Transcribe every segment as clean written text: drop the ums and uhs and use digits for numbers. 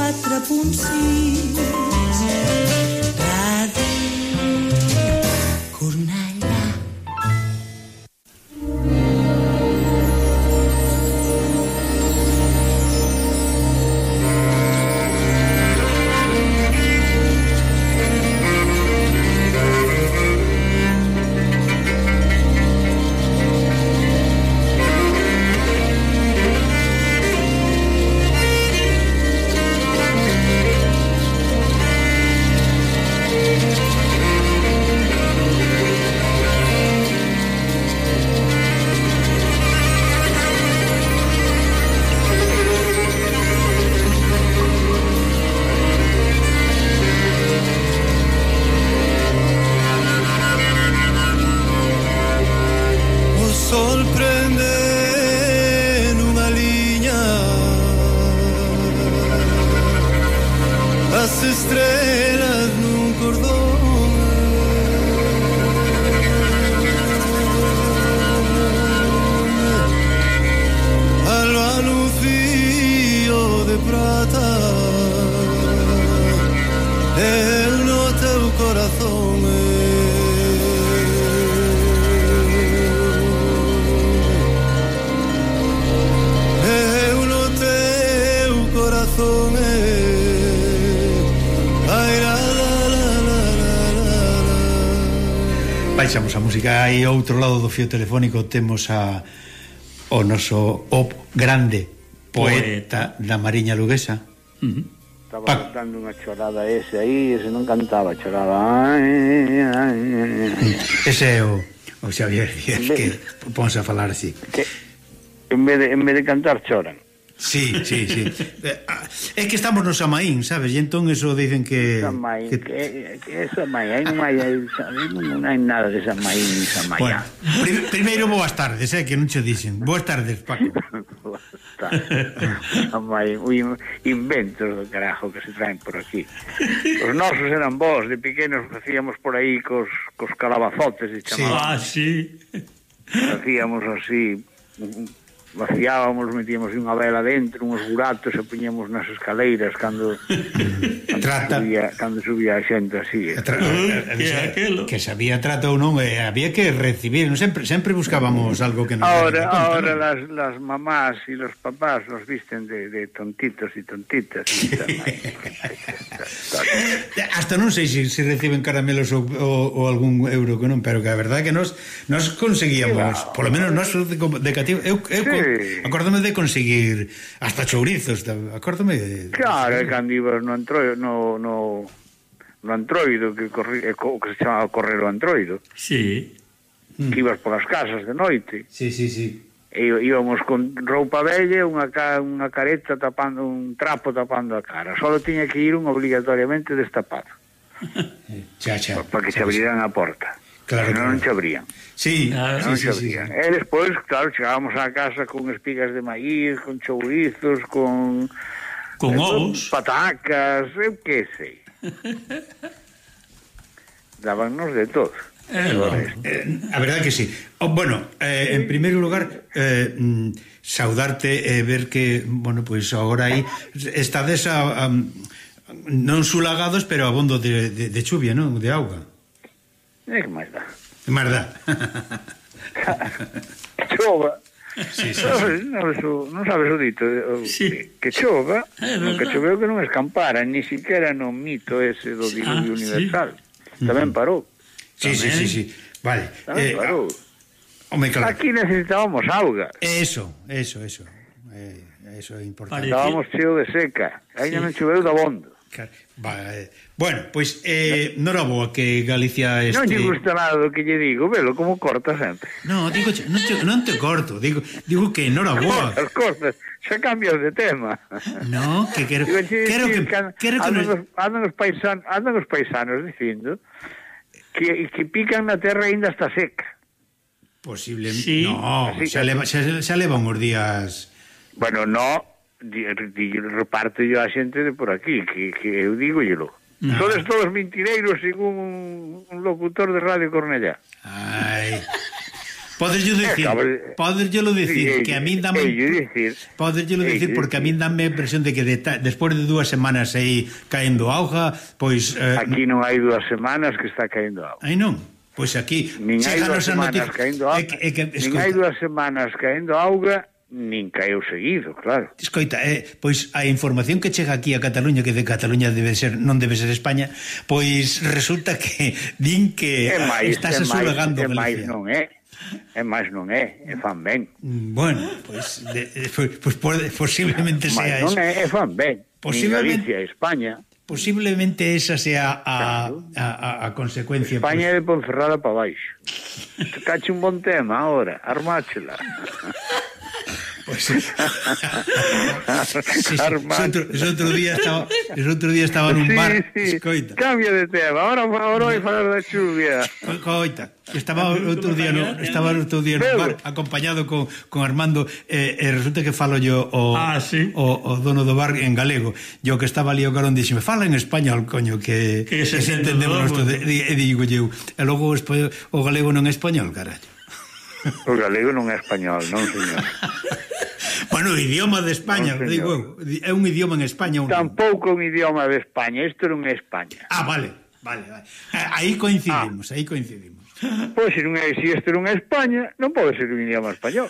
104.6 Ràdio Cornellà. Baixamos a música. Aí ao outro lado do fío telefónico temos o noso grande poeta da Mariña Luguesa. Estaba dando unha chorada ese aí, ese non cantaba, choraba. Ese é o Xavier Díaz, que ponse a falar así. Que en vez de cantar choran. Sí. É que estamos no Samaín, sabes? E entón eso dicen que... Samaín, que é Samaín? Non hai nada de Samaín ni Samaín. Bueno, primeiro boas tardes, que non che dixen. Boas tardes, Paco. Boas tardes. Samaín, inventos do carajo que se traen por aquí. Os nosos eran vos, de pequenos facíamos por aí cos calabazotes e chamábamos. Sí. Facíamos así... vaciábamos, metíamos unha vela dentro, uns buratos e poñíamos nas escaleiras cando subía a xente así. Que sabía trata ou non, había que recibir, non sempre buscábamos algo que nos... Ahora las mamás e los papás nos visten de tontitos e tontitas. Hasta non sei se reciben caramelos ou algún euro que non, pero que a verdade que nos conseguíamos, polo menos nos de cativo, eu acórdame de conseguir hasta chourizos, acórdame de... Claro, cando ibas no Antroido, que se chamaba correr o Antroido. Sí. Que ibas polas casas de noite. Sí. E íbamos con roupa vella, unha careta tapando, un trapo tapando a cara. Só tiña que ir obligatoriamente destapado. Para que se abriran a porta. Claro, non se abrían. Sí, non se abrían. E despois, claro, chegábamos á casa con espigas de maíz, con chourizos, con ovos, patacas, eu que sei. Dábannos de todo. A verdade que sí. Bueno, en primeiro lugar, saudarte e ver que, bueno, pois agora aí estades non sulagados, pero abondo de chuvia, non? De auga. É que máis dá. Máis dá. Que chova. Sí. Non sabes o dito. Que chova, non que choveu que non escampara, ni siquiera no mito ese do diluvio universal. Tamén parou. Sí. Vale. Tamén parou. Claro. Aquí necesitábamos auga. Eso é importante. Estábamos cheo de seca. Ainda non choveu de abondo. Vale. Bueno, pois noraboa que Galicia non lle gusta nada do que lle digo, velo como corta sempre. No, digo, non te corto, digo que noraboa. Cortas, xa cambias de tema. No, que quero andan os paisanos dicindo que pican na terra ainda está seca. Posiblemente. Sí. No, xa leva uns días. Bueno, no, reparte yo a xente de por aquí, que eu digo yelo. Sodes todos mentireiros según un locutor de Radio Cornellá. Ai. Poderllo dicir que a min dame porque a min dame a impresión de que despois de 2 semanas aí caendo auga, pois aquí non hai 2 semanas que está caendo auga. Ai non, pois aquí nin hai 2 semanas caendo auga, nin hai 2 semanas caendo auga, nin caeu seguido, claro. Escoita, pois a información que chega aquí a Cataluña, que de Cataluña non debe ser España, pois resulta que din que está asolagando Galicia. máis non é fan ben. Bueno, pois posiblemente sea eso. Non é fan ben. Posiblemente Galicia, España. Posiblemente esa sea a consecuencia. España é de Ponferrada para baixo. Cache un bon tema ahora, armáchela. Pues sí. Outro día estaba nun bar. Escoita. Cambia de tema. Ahora vai falar da chuvia. Coita. Estaba outro día no bar acompañado con Armando e resulta que falo yo o dono do bar en galego. Yo que estaba ali o carón dixeme, fala en español, coño, que se entendemos nosto. E digo eu, e logo o galego non é español, carallo. O galego non é español, non, señor. Bueno, o idioma de España, no, digo, é un idioma en España. Tampouco un idioma de España, isto non é España. Vale. Aí coincidimos. Pois se isto non é España, non pode ser un idioma español.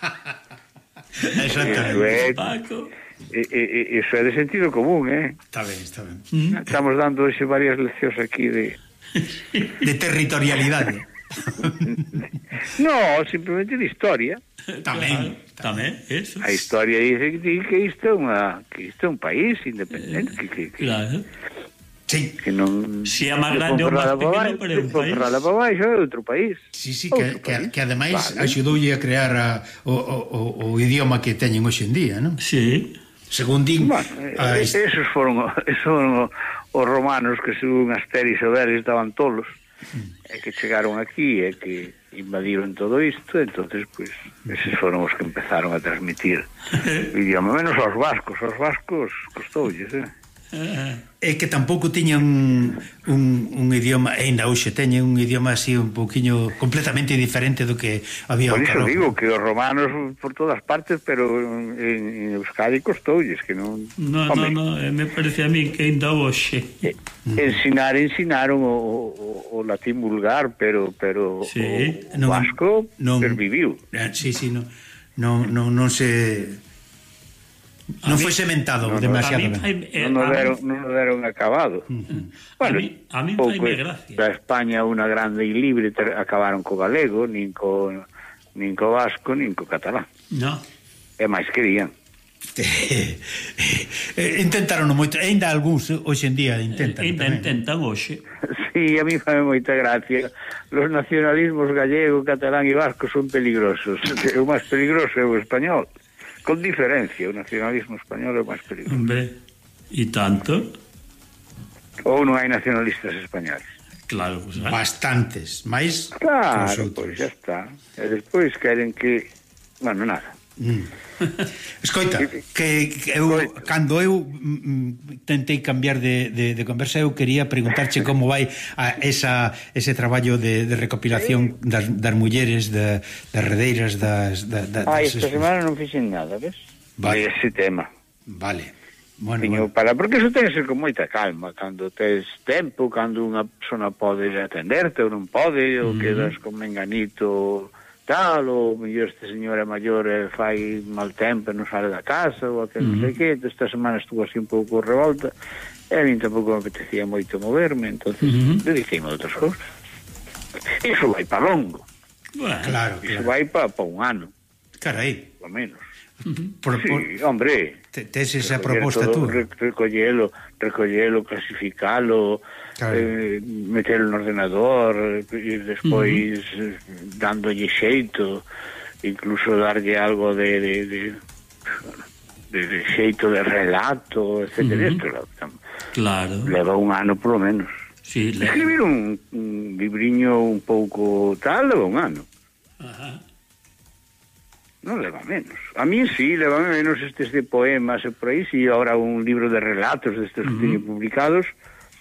Exactamente. Iso é de sentido común, Está ben. Estamos dando hoxe varias leccións aquí de territorialidade. No, simplemente de historia. Tamén, eso. A historia dice que isto é un país independiente, claro. Sí. Que non si é máis grande ou máis pequeno, pero é un país. Ponferrada para baixo é outro país. Sí, que ademais axudoulle a crear o idioma que teñen hoxe en día, non? Sí. Según din, esos foron os romanos que según Asterix e Obelix estaban tolos. E que chegaron aquí e que invadiron todo isto, entonces pues eses foron os que empezaron a transmitir o idioma, menos aos vascos costoulles, É que tampouco tiñan un idioma, ainda hoxe teñen un idioma así un pouquiño completamente diferente do que había. Por iso digo que os romanos por todas partes, pero en Euskadi costoulles, que non... No, me parece a mí que ainda hoxe ensinaron o latín vulgar, pero sí, o vasco perviviu. Sí, non se... Non foi sementado demasiado ben. Non o deron acabado. Bueno, a mí fai gracia. Da España unha grande e libre acabaron co galego, nin co vasco, nin co catalán. No. E máis querían. Intentaron moito, ainda algúns hoxe en día intentan hoxe. Sí, a mí fai moita gracia. Los nacionalismos gallego, catalán e vasco son peligrosos. O máis peligroso é o español. Con diferencia, o nacionalismo español é máis peligroso. Hombre, e tanto? Ou non hai nacionalistas españoles? Claro, pues, bastantes, máis claro, pois xa está. E despois queren que... Bueno, nada. Escoita, que cando eu tentei cambiar de conversa, eu quería preguntarche como vai ese traballo de recopilación das mulleres, das redeiras, esta semana non fixen nada, ves? Vale. Ese tema. Vale. Bueno. Porque iso ten que ser con moita calma, cando tes tempo, cando unha persona pode atenderte ou non pode, ou quedas con menganito tal, ou mellor este señor é maior e fai mal tempo e non sale da casa, ou aquel non sei que. Esta semana estuvo así un pouco revolta e a mí tampouco me apetecía moito moverme, entonces dediqueime a outras cousas. Iso vai para longo. Bueno, claro. Iso vai para un ano. Carai. Por menos. Sí, hombre, tes esa proposta tú. Recollelo, clasificalo, claro. Metelo no ordenador e despois dándolle xeito, incluso darlle algo de xeito de relato, etcétera. Claro. Leva un ano polo menos. Sí, escribir un libriño un pouco tal leva un ano. Ajá. Non leva menos. A mí sí, leva menos estes de poemas e por aí, si ahora un libro de relatos destes que teño publicados,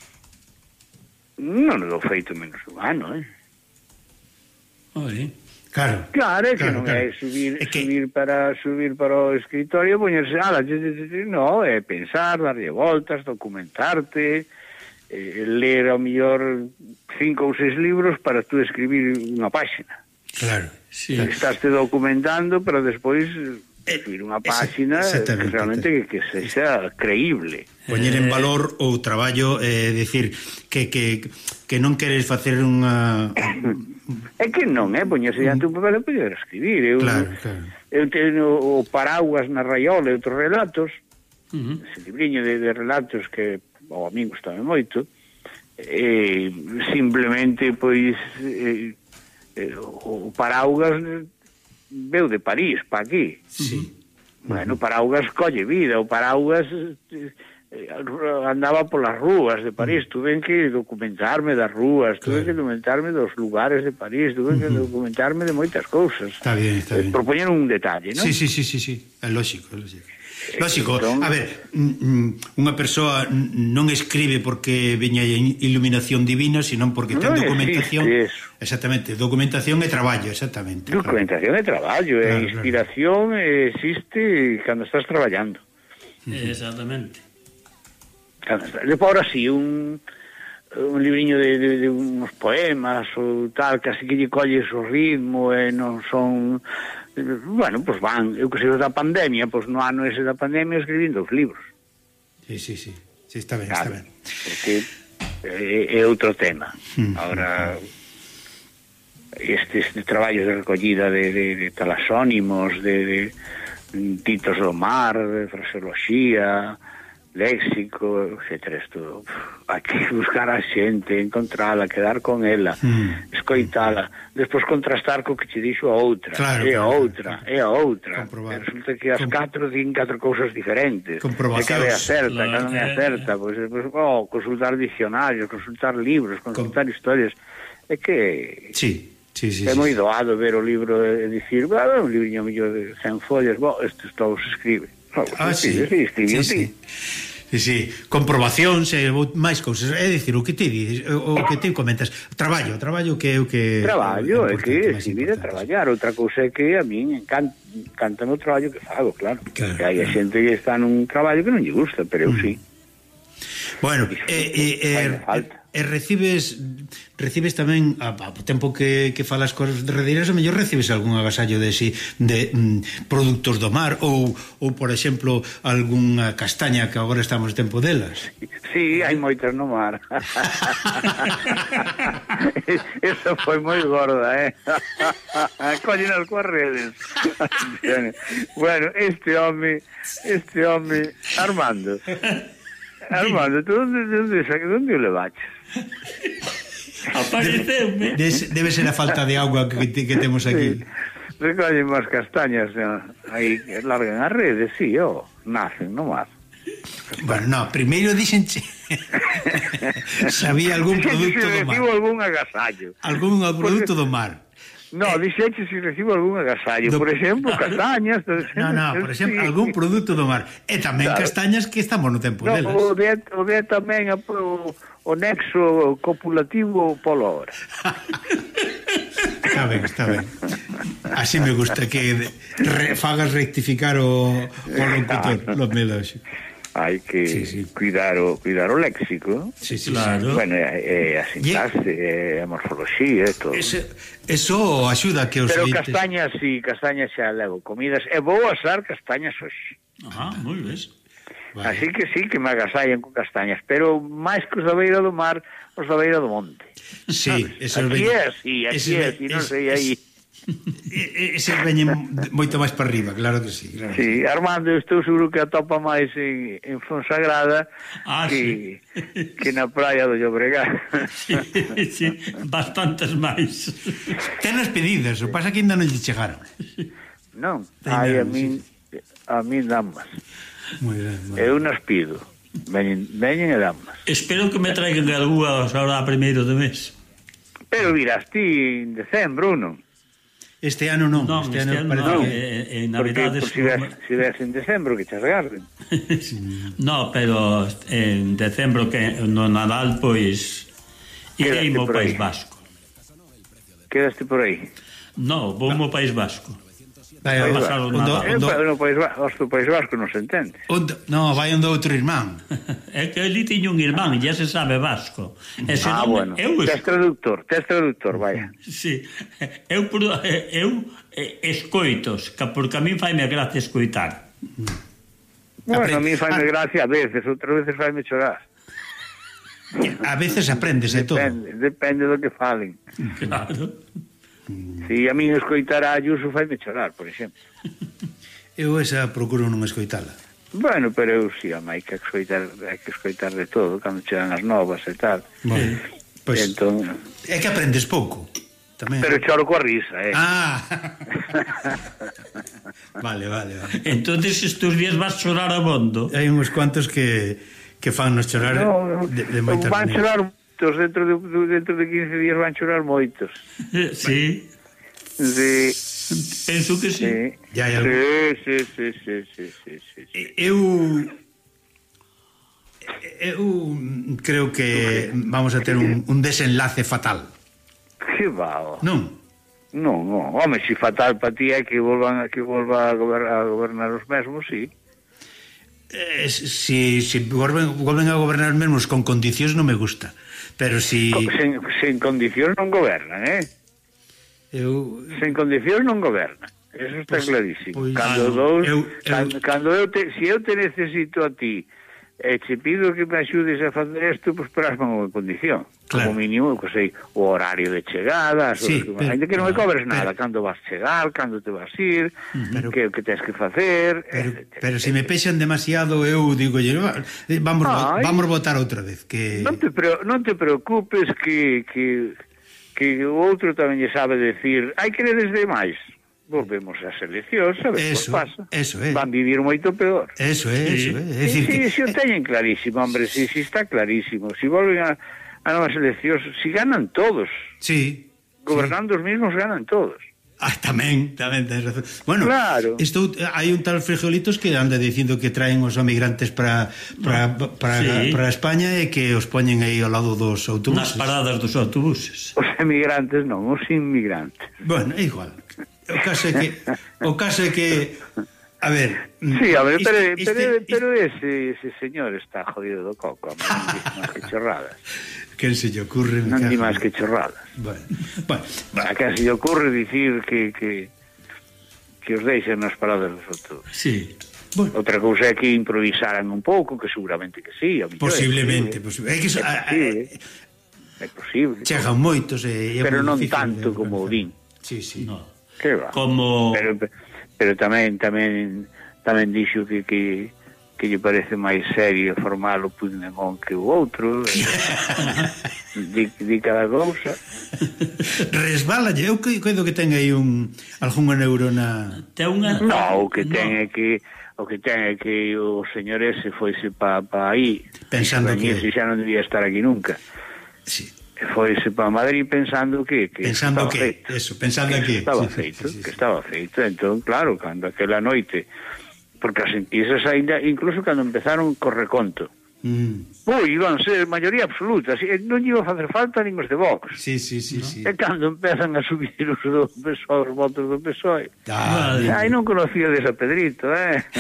non leva feito menos un ano, Oye. Claro, que non é subir para o escritorio, poñerse, no, é pensar, darlle voltas, documentarte, ler ao mellor 5 ou 6 libros para tú escribir unha páxina. Claro, sí. Estás te documentando para despois escribir unha páxina que realmente que sexa creíble. Poñer en valor o traballo, decir que non queres facer unha... É que non, poñerse diante un papel e poder escribir. Claro. Eu teño o Paraguas na Raiola e outros relatos, ese libriño de relatos que ao amigo gustame moito, simplemente, pois, o Paraguas veu de París pa aquí. Sí. Bueno, o Paraguas colle vida, o Paraguas andaba polas rúas de París, tuve que documentarme das rúas, tuve que documentarme dos lugares de París, tuve que documentarme de moitas cousas. Está bien. Por poñer un detalle, non? Sí, é lógico. Lógico, a ver, unha persoa non escribe porque veña iluminación divina, senón porque ten documentación. Exactamente, documentación e traballo, exactamente. Documentación e traballo, e inspiración existe cando estás traballando. Exactamente. Depois, ahora sí, un libriño de unos poemas ou tal, que así que lle colles o ritmo e non son... Bueno, pois van, eu que sei da pandemia, pois no ano ese da pandemia escribín 2 libros. Sí, está ben, claro, está ben. Porque é outro tema. Ahora, estes traballos de recollida de talasónimos, de titos do mar, de fraseoloxía, léxico, etcétera, isto hai que buscar a xente, encontrala, quedar con ela, escoitala, despois contrastar co que che dixo a outra, é a outra. Resulta que as 4 din 4 cousas diferentes, e cada acerta, cada non é acerta, pois consultar diccionarios, consultar libros, consultar historias, é que é moi doado ver o libro e dicir, un libriño mellor de 100 follas, estes todos se escribe. Sí, comprobacións e máis cousas, é dicir, o que ti dices, o que ti comentas, traballo que é o que é que escribir é traballar. Outra cousa é que a min encanta o traballo que fago, claro. Que hai xente que está nun traballo que non lle gusta, pero eu sí. Bueno, e recibes tamén ao tempo que falas cosas derradeiras, a mellor recibes algún agasallo de produtos do mar ou por exemplo algunha castaña, que agora estamos en tempo delas. Sí, hai moitas no mar. Eso foi moi gorda, collinas coas redes. Bueno, este home Armando, tú onde o levaches? Apareceume. Debe ser a falta de auga que temos aquí. Recollen máis castañas aí que largan as redes, nacen no mar. Bueno, no, primeiro dixenche sabía algún produto do mar. Recibo algún agasallo. Algún produto do mar. No, dixeche se recibo algún agasallo, por exemplo, castañas. No, por exemplo, algún produto do mar. E tamén castañas que estamos no tempo delas. O de tamén o nexo copulativo polo hora. Está ben. Así me gusta que fagas rectificar o locutor, los melos. Hai que cuidar o léxico. Sí, claro. Bueno, a sintaxe, a morfoloxía, todo. Eso axuda a que os pero oyentes... castañas xa levo comidas. É vou asar castañas hoxe. Moi ben. Vale. Así que sí, que me agasallan con castañas, pero máis que os da beira do mar, os da beira do monte. Sí, eso aquí é así, non sei aí. Ese veñen moito máis para arriba, claro que sí. Sí, Armando, estou seguro que atopa máis en Fonsagrada que na praia do Llobregat. Sí, bastantes máis. Tenas pedidas, o pasa que ainda non lle chegaron. Non, a min damas. Moi ben. Eu nas pido. Veñen e damas. Espero que me traigan algunhas ahora a primeiro de mes. Pero virás ti en decembro, non? Este ano non. Este ano non. En Navidades... Porque se ves en decembro que te regarden. No, pero en decembro que no Nadal, pois irei ao País Vasco. Quedaste por aí? No, vou ao País Vasco. Vai, a pasar o Nadal. No País Vasco non se entende. No, vai onde outro irmán. É que ali tiño un irmán e ya se sabe vasco. Bueno, tes traductor, vaya. Sí, eu escoitos, porque a mí faime gracia escoitar. Bueno, a mí faime gracia a veces, outras veces faime chorar. A veces aprendes de todo. Depende do que falen. Claro. Si a mí escoitar a Ayuso faime chorar, por exemplo. Eu esa procuro non escoitala. Bueno, pero eu si, hai que escoitar de todo, cando chegan as novas e tal. Bueno, pues, entón... é que aprendes pouco. Tamén. Pero choro coa risa, Vale. Entonces estes días vas chorar abondo. Hai uns cuantos que fan nos chorar de moitas van chorar moitos, dentro de 15 días van chorar moitos. Sí. Penso que sí. Sí. Eu creo que vamos a ter un desenlace fatal. Que va? Non, home, si fatal para ti é que volva a gobernar os mesmos, sí. Si volven a gobernar os mesmos con condicións non me gusta. Pero si... Sen condicións non gobernan, Sen condicións non gobernan. Eso está clarísimo. Si eu te necesito a ti e te pido que me axudes a facer isto, pois esperasme unha condición. Claro. Como mínimo, o horario de chegada, ainda que non me cobres nada, cando vas chegar, cando te vas ir, que tens que facer... Pero se me pexan demasiado, eu digo, vamos votar outra vez. Non te preocupes que o outro tamén lle sabe decir, hai que ledes demais. Volvemos ás eleccións, sabes que pasa. Eso é. Van vivir moito peor. Eso é. Si o teñen clarísimo, hombre, si está clarísimo. Si volven a novas eleccións, si ganan todos. Sí. Gobernando os mismos ganan todos. Tamén tens razón. Bueno, claro. Hai un tal Frijolitos que anda dicindo que traen os emigrantes para España e que os poñen aí ao lado dos autobuses. Nas paradas dos autobuses. Os emigrantes non, os inmigrantes. Bueno, é igual. O caso é que a ver... Sí, a ver, pero ese señor está jodido do coco. Non dice máis que chorradas. Que se lle ocurre... Non di máis que chorradas. Bueno. A que se lle ocurre dicir que os deixen nas paradas dos autobuses. Sí. Bueno. Outra cousa é que improvisaran un pouco, que seguramente que sí. Posiblemente. É posible. Chegan moitos pero non tanto como o din. Sí. No. Que va. Pero tamén dixo que lle parece máis serio formar o Puigdemont que o outro. Di cada cousa. Resbálalle. Eu coido que ten aí algunha neurona... No, o que ten é que o señor ese foise pa aí pensando que xa non debía estar aquí nunca. Sí. Foise para Madrid pensando que estaba feito. Entón, claro, cando aquela noite, porque as enquisas ainda, incluso cando empezaron co reconto, iban ser maioría absoluta, non iba a facer falta nin os de Vox. Sí. E cando empezan a subir os do PSOE, os votos do PSOE, non conocía desa Pedrito,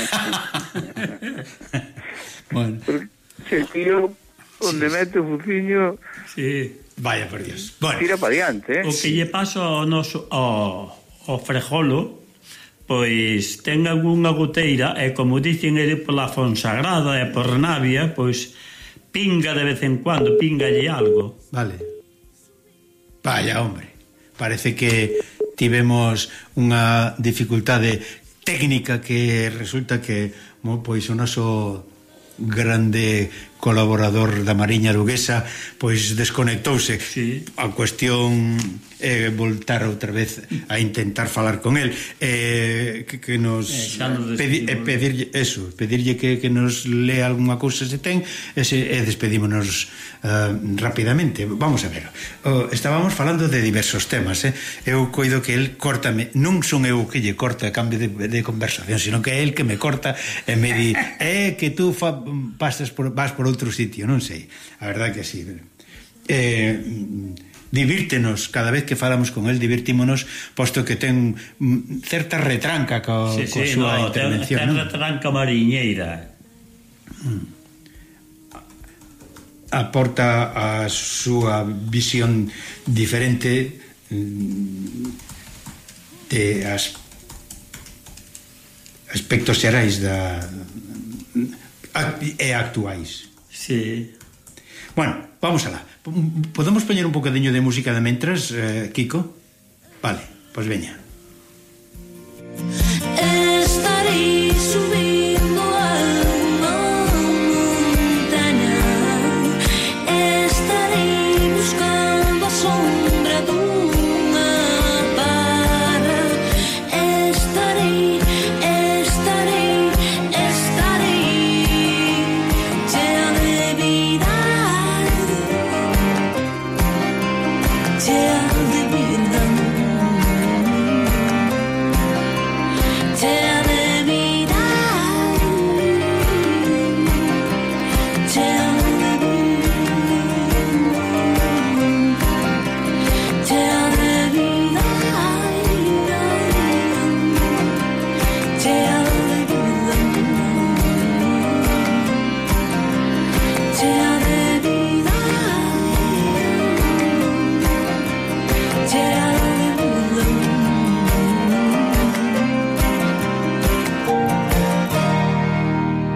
Bueno. Se tío, onde mete o fuciño... Sí. Vaya por Dios. Bueno. Tira para diante, O que lle pasa ao Frejolo, pois ten algunha goteira e como dicen ele pola Fonsagrada e por Navia, pois pinga de vez en cuando, pingalle algo. Vale. Vaya, hombre. Parece que tivemos unha dificultade técnica que resulta que pois o noso grande colaborador da Mariña Aruguesa pois desconectouse. Sí. A cuestión é voltar outra vez a intentar falar con el que nos pedirlle que nos lea algunha cousa se ten e despedímonos rapidamente. Vamos a ver, estábamos falando de diversos temas, eu coido que el córtame, non son eu que lle corta a cambio de conversación, sino que é el que me corta e me di que tú vas por outro sitio, non sei, a verdade que sí. divírtenos cada vez que falamos con el, divirtímonos, posto que ten certa retranca coa súa intervención, ten retranca mariñeira. Aporta a súa visión diferente de aspectos xerais e actuais. Sí. Bueno, vamos alá. Podemos poñer un bocadiño de música de mentras, Kiko? Vale, pois veña. Estarei subindo a unha montaña, estarei buscando a sombra dunha parra, estarei chea de vida, chea de vida, chea de vida, chea de vida, chea de vida, chea de vida, chea de vida, chea